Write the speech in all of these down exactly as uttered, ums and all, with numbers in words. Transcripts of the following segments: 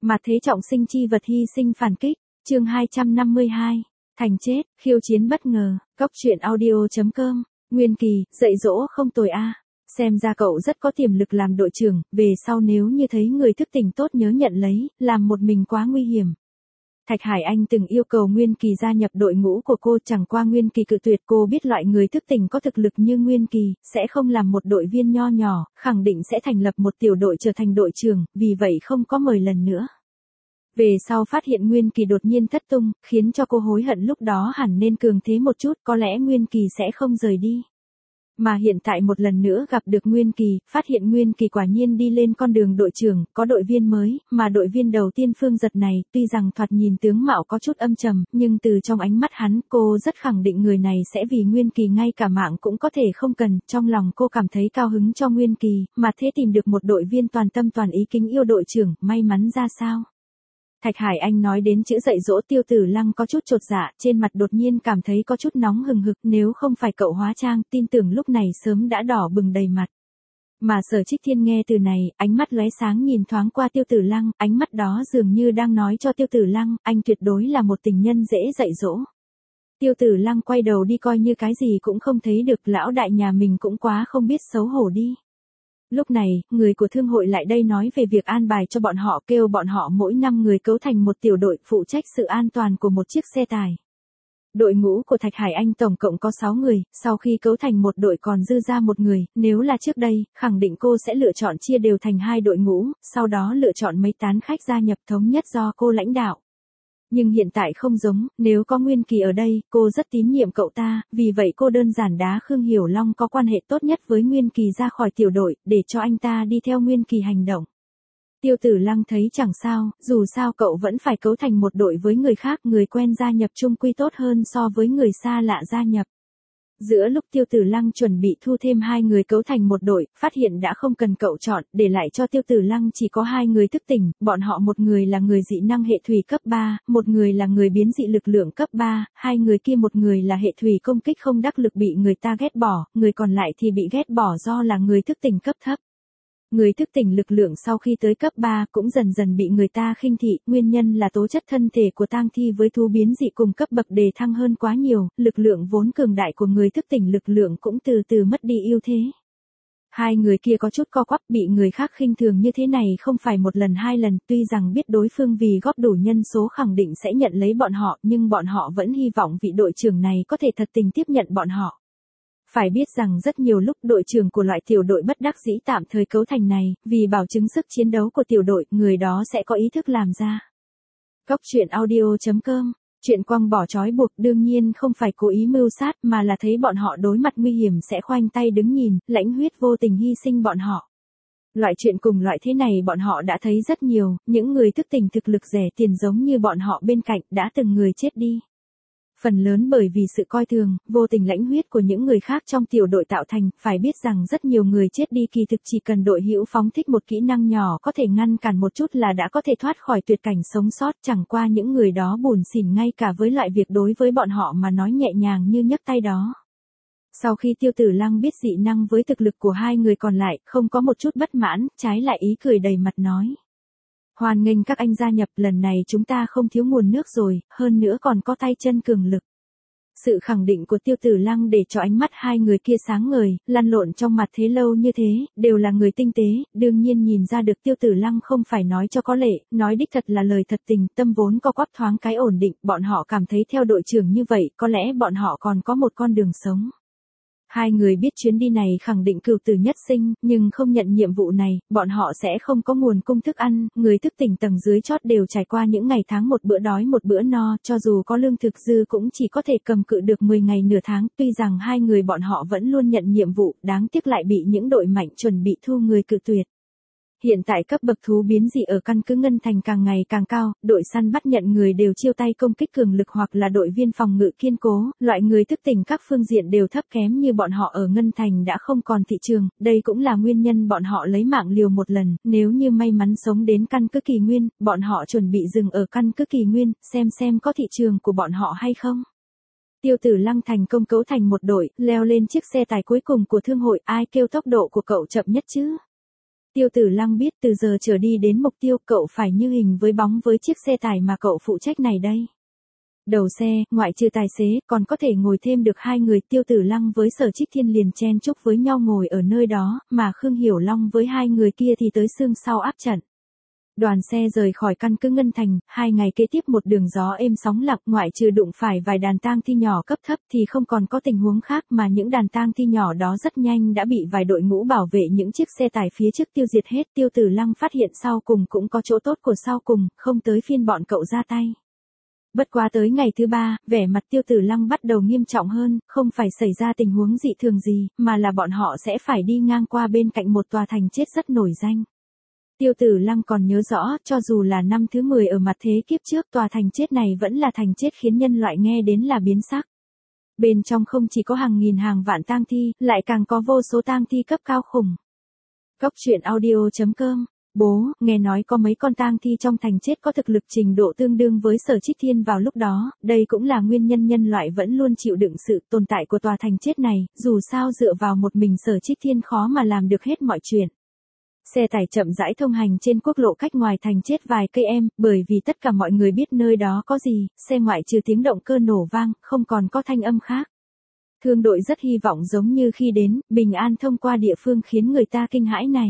Mà thế trọng sinh chi vật hy sinh phản kích, chương hai trăm năm mươi hai, thành chết, khiêu chiến bất ngờ, cốc truyện audio.com, Nguyên Kỳ, dạy dỗ không tồi a. Xem ra cậu rất có tiềm lực làm đội trưởng, về sau nếu như thấy người thức tỉnh tốt nhớ nhận lấy, làm một mình quá nguy hiểm. Thạch Hải Anh từng yêu cầu Nguyên Kỳ gia nhập đội ngũ của cô, chẳng qua Nguyên Kỳ cự tuyệt. Cô biết loại người thức tỉnh có thực lực như Nguyên Kỳ, sẽ không làm một đội viên nho nhỏ, khẳng định sẽ thành lập một tiểu đội trở thành đội trưởng, vì vậy không có mời lần nữa. Về sau phát hiện Nguyên Kỳ đột nhiên thất tung, khiến cho cô hối hận lúc đó hẳn nên cường thế một chút, có lẽ Nguyên Kỳ sẽ không rời đi. Mà hiện tại một lần nữa gặp được Nguyên Kỳ, phát hiện Nguyên Kỳ quả nhiên đi lên con đường đội trưởng, có đội viên mới, mà đội viên đầu tiên Phương Giật này, tuy rằng thoạt nhìn tướng mạo có chút âm trầm, nhưng từ trong ánh mắt hắn, cô rất khẳng định người này sẽ vì Nguyên Kỳ ngay cả mạng cũng có thể không cần, trong lòng cô cảm thấy cao hứng cho Nguyên Kỳ, mà thế tìm được một đội viên toàn tâm toàn ý kính yêu đội trưởng, may mắn ra sao. Thạch Hải Anh nói đến chữ dạy dỗ Tiêu Tử Lăng có chút chột dạ, trên mặt đột nhiên cảm thấy có chút nóng hừng hực, nếu không phải cậu hóa trang, tin tưởng lúc này sớm đã đỏ bừng đầy mặt. Mà Sở Trích Thiên nghe từ này, ánh mắt lóe sáng nhìn thoáng qua Tiêu Tử Lăng, ánh mắt đó dường như đang nói cho Tiêu Tử Lăng, anh tuyệt đối là một tình nhân dễ dạy dỗ. Tiêu Tử Lăng quay đầu đi coi như cái gì cũng không thấy được, lão đại nhà mình cũng quá không biết xấu hổ đi. Lúc này, người của thương hội lại đây nói về việc an bài cho bọn họ, kêu bọn họ mỗi năm người cấu thành một tiểu đội phụ trách sự an toàn của một chiếc xe tải. Đội ngũ của Thạch Hải Anh tổng cộng có sáu người, sau khi cấu thành một đội còn dư ra một người, nếu là trước đây, khẳng định cô sẽ lựa chọn chia đều thành hai đội ngũ, sau đó lựa chọn mấy tán khách gia nhập thống nhất do cô lãnh đạo. Nhưng hiện tại không giống, nếu có Nguyên Kỳ ở đây, cô rất tín nhiệm cậu ta, vì vậy cô đơn giản đá Khương Hiểu Long có quan hệ tốt nhất với Nguyên Kỳ ra khỏi tiểu đội, để cho anh ta đi theo Nguyên Kỳ hành động. Tiêu Tử Lăng thấy chẳng sao, dù sao cậu vẫn phải cấu thành một đội với người khác, người quen gia nhập chung quy tốt hơn so với người xa lạ gia nhập. Giữa lúc Tiêu Tử Lăng chuẩn bị thu thêm hai người cấu thành một đội, phát hiện đã không cần cậu chọn, để lại cho Tiêu Tử Lăng chỉ có hai người thức tỉnh, bọn họ một người là người dị năng hệ thủy cấp ba, một người là người biến dị lực lượng cấp ba, hai người kia một người là hệ thủy công kích không đắc lực bị người ta ghét bỏ, người còn lại thì bị ghét bỏ do là người thức tỉnh cấp thấp. Người thức tỉnh lực lượng sau khi tới cấp ba cũng dần dần bị người ta khinh thị, nguyên nhân là tố chất thân thể của tang thi với thú biến dị cùng cấp bậc đề thăng hơn quá nhiều, lực lượng vốn cường đại của người thức tỉnh lực lượng cũng từ từ mất đi ưu thế. Hai người kia có chút co quắp, bị người khác khinh thường như thế này không phải một lần hai lần, tuy rằng biết đối phương vì góp đủ nhân số khẳng định sẽ nhận lấy bọn họ, nhưng bọn họ vẫn hy vọng vị đội trưởng này có thể thật tình tiếp nhận bọn họ. Phải biết rằng rất nhiều lúc đội trưởng của loại tiểu đội bất đắc dĩ tạm thời cấu thành này, vì bảo chứng sức chiến đấu của tiểu đội, người đó sẽ có ý thức làm ra. Cốc truyện audio.com, chuyện quăng bỏ trói buộc đương nhiên không phải cố ý mưu sát mà là thấy bọn họ đối mặt nguy hiểm sẽ khoanh tay đứng nhìn, lãnh huyết vô tình hy sinh bọn họ. Loại chuyện cùng loại thế này bọn họ đã thấy rất nhiều, những người thức tỉnh thực lực rẻ tiền giống như bọn họ bên cạnh đã từng người chết đi. Phần lớn bởi vì sự coi thường, vô tình lãnh huyết của những người khác trong tiểu đội tạo thành, phải biết rằng rất nhiều người chết đi kỳ thực chỉ cần đội hữu phóng thích một kỹ năng nhỏ có thể ngăn cản một chút là đã có thể thoát khỏi tuyệt cảnh sống sót, chẳng qua những người đó buồn xỉn ngay cả với loại việc đối với bọn họ mà nói nhẹ nhàng như nhấc tay đó. Sau khi Tiêu Tử Lăng biết dị năng với thực lực của hai người còn lại, không có một chút bất mãn, trái lại ý cười đầy mặt nói. Hoan nghênh các anh gia nhập, lần này chúng ta không thiếu nguồn nước rồi, hơn nữa còn có tay chân cường lực. Sự khẳng định của Tiêu Tử Lăng để cho ánh mắt hai người kia sáng ngời, lăn lộn trong mặt thế lâu như thế, đều là người tinh tế, đương nhiên nhìn ra được Tiêu Tử Lăng không phải nói cho có lệ, nói đích thật là lời thật tình, tâm vốn có quắp thoáng cái ổn định, bọn họ cảm thấy theo đội trưởng như vậy, có lẽ bọn họ còn có một con đường sống. Hai người biết chuyến đi này khẳng định cửu tử nhất sinh, nhưng không nhận nhiệm vụ này, bọn họ sẽ không có nguồn cung thức ăn, người thức tỉnh tầng dưới chót đều trải qua những ngày tháng một bữa đói một bữa no, cho dù có lương thực dư cũng chỉ có thể cầm cự được mười ngày nửa tháng, tuy rằng hai người bọn họ vẫn luôn nhận nhiệm vụ, đáng tiếc lại bị những đội mạnh chuẩn bị thu người cự tuyệt. Hiện tại cấp bậc thú biến dị ở căn cứ Ngân Thành càng ngày càng cao, đội săn bắt nhận người đều chiêu tay công kích cường lực hoặc là đội viên phòng ngự kiên cố, loại người thức tỉnh các phương diện đều thấp kém như bọn họ ở Ngân Thành đã không còn thị trường, đây cũng là nguyên nhân bọn họ lấy mạng liều một lần, nếu như may mắn sống đến căn cứ Kỳ Nguyên, bọn họ chuẩn bị dừng ở căn cứ Kỳ Nguyên, xem xem có thị trường của bọn họ hay không. Tiêu Tử Lăng thành công cấu thành một đội, leo lên chiếc xe tải cuối cùng của thương hội, ai kêu tốc độ của cậu chậm nhất chứ? Tiêu Tử Lăng biết từ giờ trở đi đến mục tiêu cậu phải như hình với bóng với chiếc xe tải mà cậu phụ trách này đây. Đầu xe, ngoại trừ tài xế, còn có thể ngồi thêm được hai người. Tiêu Tử Lăng với Sở Trích Thiên liền chen chúc với nhau ngồi ở nơi đó, mà Khương Hiểu Long với hai người kia thì tới xương sau áp trận. Đoàn xe rời khỏi căn cứ Ngân Thành, hai ngày kế tiếp một đường gió êm sóng lặng, ngoại trừ đụng phải vài đàn tang thi nhỏ cấp thấp thì không còn có tình huống khác, mà những đàn tang thi nhỏ đó rất nhanh đã bị vài đội ngũ bảo vệ những chiếc xe tải phía trước tiêu diệt hết. Tiêu Tử Lăng phát hiện sau cùng cũng có chỗ tốt của sau cùng, không tới phiên bọn cậu ra tay. Bất quá tới ngày thứ ba, vẻ mặt Tiêu Tử Lăng bắt đầu nghiêm trọng hơn, không phải xảy ra tình huống dị thường gì, mà là bọn họ sẽ phải đi ngang qua bên cạnh một tòa thành chết rất nổi danh. Tiêu Tử Lăng còn nhớ rõ, cho dù là năm thứ mười ở mặt thế kiếp trước, tòa thành chết này vẫn là thành chết khiến nhân loại nghe đến là biến sắc. Bên trong không chỉ có hàng nghìn hàng vạn tang thi, lại càng có vô số tang thi cấp cao khủng. Cốc truyện audio chấm com. Bố, nghe nói có mấy con tang thi trong thành chết có thực lực trình độ tương đương với Sở Trích Thiên vào lúc đó, đây cũng là nguyên nhân nhân loại vẫn luôn chịu đựng sự tồn tại của tòa thành chết này, dù sao dựa vào một mình Sở Trích Thiên khó mà làm được hết mọi chuyện. Xe tải chậm rãi thông hành trên quốc lộ cách ngoài thành chết vài cây em, bởi vì tất cả mọi người biết nơi đó có gì, xe ngoại trừ tiếng động cơ nổ vang, không còn có thanh âm khác. Thương đội rất hy vọng giống như khi đến, bình an thông qua địa phương khiến người ta kinh hãi này.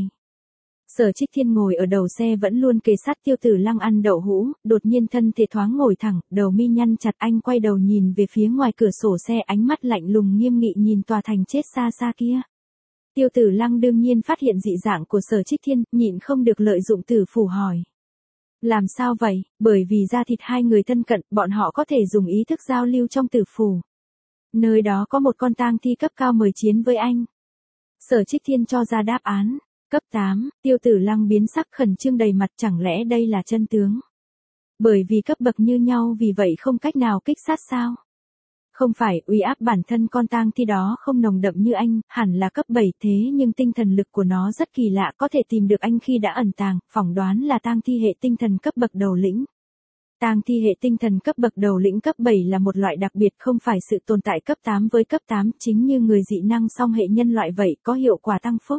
Sở Trích Thiên ngồi ở đầu xe vẫn luôn kề sát Tiêu Tử Lăng ăn đậu hũ, đột nhiên thân thể thoáng ngồi thẳng, đầu mi nhăn chặt, anh quay đầu nhìn về phía ngoài cửa sổ xe, ánh mắt lạnh lùng nghiêm nghị nhìn tòa thành chết xa xa kia. Tiêu Tử Lăng đương nhiên phát hiện dị dạng của Sở Trích Thiên, nhịn không được lợi dụng tử phủ hỏi. Làm sao vậy? Bởi vì da thịt hai người thân cận, bọn họ có thể dùng ý thức giao lưu trong tử phủ. Nơi đó có một con tang thi cấp cao mời chiến với anh. Sở Trích Thiên cho ra đáp án. Cấp tám, Tiêu Tử Lăng biến sắc khẩn trương đầy mặt, chẳng lẽ đây là chân tướng? Bởi vì cấp bậc như nhau vì vậy không cách nào kích sát sao? Không phải, uy áp bản thân con tang thi đó không nồng đậm như anh, hẳn là cấp bảy, thế nhưng tinh thần lực của nó rất kỳ lạ, có thể tìm được anh khi đã ẩn tàng, phỏng đoán là tang thi hệ tinh thần cấp bậc đầu lĩnh. Tang thi hệ tinh thần cấp bậc đầu lĩnh cấp bảy là một loại đặc biệt, không phải sự tồn tại cấp tám với cấp tám, chính như người dị năng song hệ nhân loại vậy, có hiệu quả tăng phúc.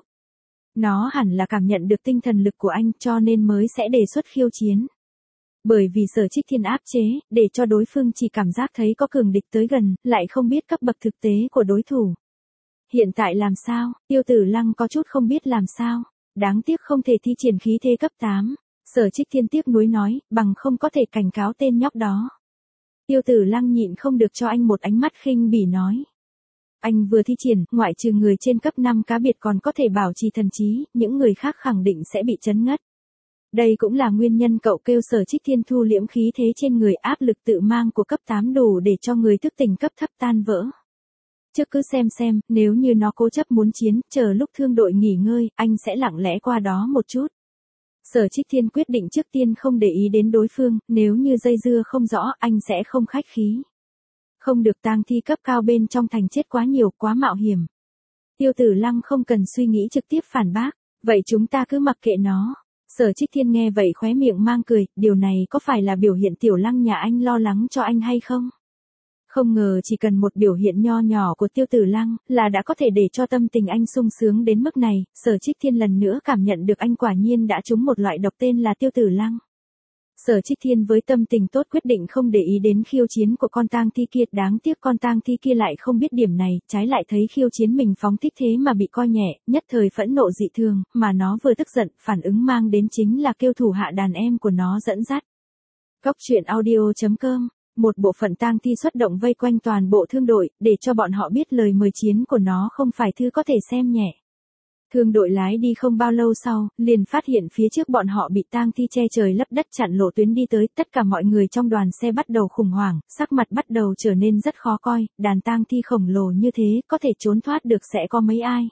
Nó hẳn là cảm nhận được tinh thần lực của anh cho nên mới sẽ đề xuất khiêu chiến. Bởi vì Sở Trích Thiên áp chế, để cho đối phương chỉ cảm giác thấy có cường địch tới gần, lại không biết cấp bậc thực tế của đối thủ. Hiện tại làm sao? Tiêu Tử Lăng có chút không biết làm sao. Đáng tiếc không thể thi triển khí thế cấp tám. Sở Trích Thiên tiếc nuối nói, bằng không có thể cảnh cáo tên nhóc đó. Tiêu Tử Lăng nhịn không được cho anh một ánh mắt khinh bỉ nói. Anh vừa thi triển, ngoại trừ người trên cấp năm cá biệt còn có thể bảo trì thần trí, những người khác khẳng định sẽ bị chấn ngất. Đây cũng là nguyên nhân cậu kêu Sở Trích Thiên thu liễm khí thế trên người, áp lực tự mang của cấp tám đủ để cho người thức tỉnh cấp thấp tan vỡ. Chứ cứ xem xem, nếu như nó cố chấp muốn chiến, chờ lúc thương đội nghỉ ngơi, anh sẽ lặng lẽ qua đó một chút. Sở Trích Thiên quyết định trước tiên không để ý đến đối phương, nếu như dây dưa không rõ, anh sẽ không khách khí. Không được, tang thi cấp cao bên trong thành chết quá nhiều, quá mạo hiểm. Tiêu Tử Lăng không cần suy nghĩ trực tiếp phản bác, vậy chúng ta cứ mặc kệ nó. Sở Trích Thiên nghe vậy khóe miệng mang cười, điều này có phải là biểu hiện Tiểu Lăng nhà anh lo lắng cho anh hay không? Không ngờ chỉ cần một biểu hiện nho nhỏ của Tiêu Tử Lăng là đã có thể để cho tâm tình anh sung sướng đến mức này. Sở Trích Thiên lần nữa cảm nhận được anh quả nhiên đã trúng một loại độc tên là Tiêu Tử Lăng. Sở Trích Thiên với tâm tình tốt quyết định không để ý đến khiêu chiến của con tang thi kia, đáng tiếc con tang thi kia lại không biết điểm này, trái lại thấy khiêu chiến mình phóng thích thế mà bị coi nhẹ, nhất thời phẫn nộ dị thường, mà nó vừa tức giận, phản ứng mang đến chính là kêu thủ hạ đàn em của nó dẫn dắt. Cốc truyện audio chấm com. Một bộ phận tang thi xuất động vây quanh toàn bộ thương đội, để cho bọn họ biết lời mời chiến của nó không phải thứ có thể xem nhẹ. Thương đội lái đi không bao lâu sau, liền phát hiện phía trước bọn họ bị tang thi che trời lấp đất chặn lộ tuyến đi tới, tất cả mọi người trong đoàn xe bắt đầu khủng hoảng, sắc mặt bắt đầu trở nên rất khó coi, đàn tang thi khổng lồ như thế, có thể trốn thoát được sẽ có mấy ai.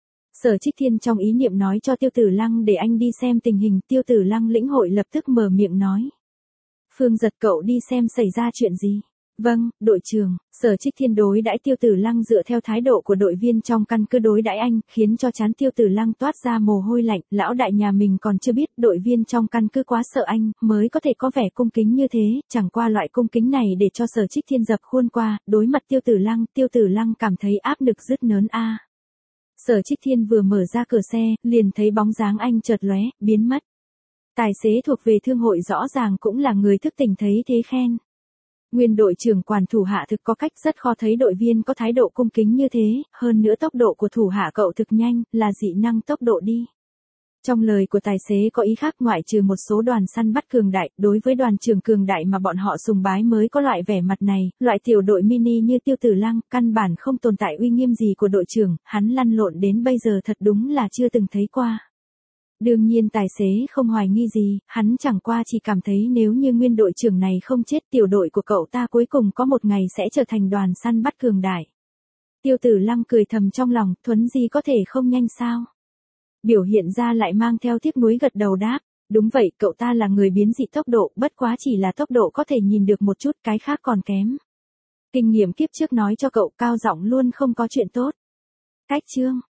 Sở Trích Thiên trong ý niệm nói cho Tiêu Tử Lăng để anh đi xem tình hình, Tiêu Tử Lăng lĩnh hội lập tức mở miệng nói. Phương Giật, cậu đi xem xảy ra chuyện gì? Vâng, đội trưởng. Sở Trích Thiên đối đãi Tiêu Tử Lăng dựa theo thái độ của đội viên trong căn cứ đối đãi anh, khiến cho trán Tiêu Tử Lăng toát ra mồ hôi lạnh, lão đại nhà mình còn chưa biết đội viên trong căn cứ quá sợ anh, mới có thể có vẻ cung kính như thế, chẳng qua loại cung kính này để cho Sở Trích Thiên dập khuôn qua, đối mặt Tiêu Tử Lăng, Tiêu Tử Lăng cảm thấy áp lực rất lớn a. Sở Trích Thiên vừa mở ra cửa xe, liền thấy bóng dáng anh chợt lóe, biến mất. Tài xế thuộc về thương hội rõ ràng cũng là người thức tỉnh thấy thế khen. Nguyên đội trưởng quản thủ hạ thực có cách, rất khó thấy đội viên có thái độ cung kính như thế, hơn nữa tốc độ của thủ hạ cậu thực nhanh, là dị năng tốc độ đi. Trong lời của tài xế có ý khác, ngoại trừ một số đoàn săn bắt cường đại, đối với đoàn trưởng cường đại mà bọn họ sùng bái mới có loại vẻ mặt này, loại tiểu đội mini như Tiêu Tử Lăng, căn bản không tồn tại uy nghiêm gì của đội trưởng, hắn lăn lộn đến bây giờ thật đúng là chưa từng thấy qua. Đương nhiên tài xế không hoài nghi gì, hắn chẳng qua chỉ cảm thấy nếu như nguyên đội trưởng này không chết, tiểu đội của cậu ta cuối cùng có một ngày sẽ trở thành đoàn săn bắt cường đại. Tiêu Tử Lăng cười thầm trong lòng, Thuấn Di có thể không nhanh sao? Biểu hiện ra lại mang theo tiếc nuối gật đầu đáp, đúng vậy, cậu ta là người biến dị tốc độ, bất quá chỉ là tốc độ có thể nhìn được một chút, cái khác còn kém. Kinh nghiệm kiếp trước nói cho cậu, cao giọng luôn không có chuyện tốt. Cách chương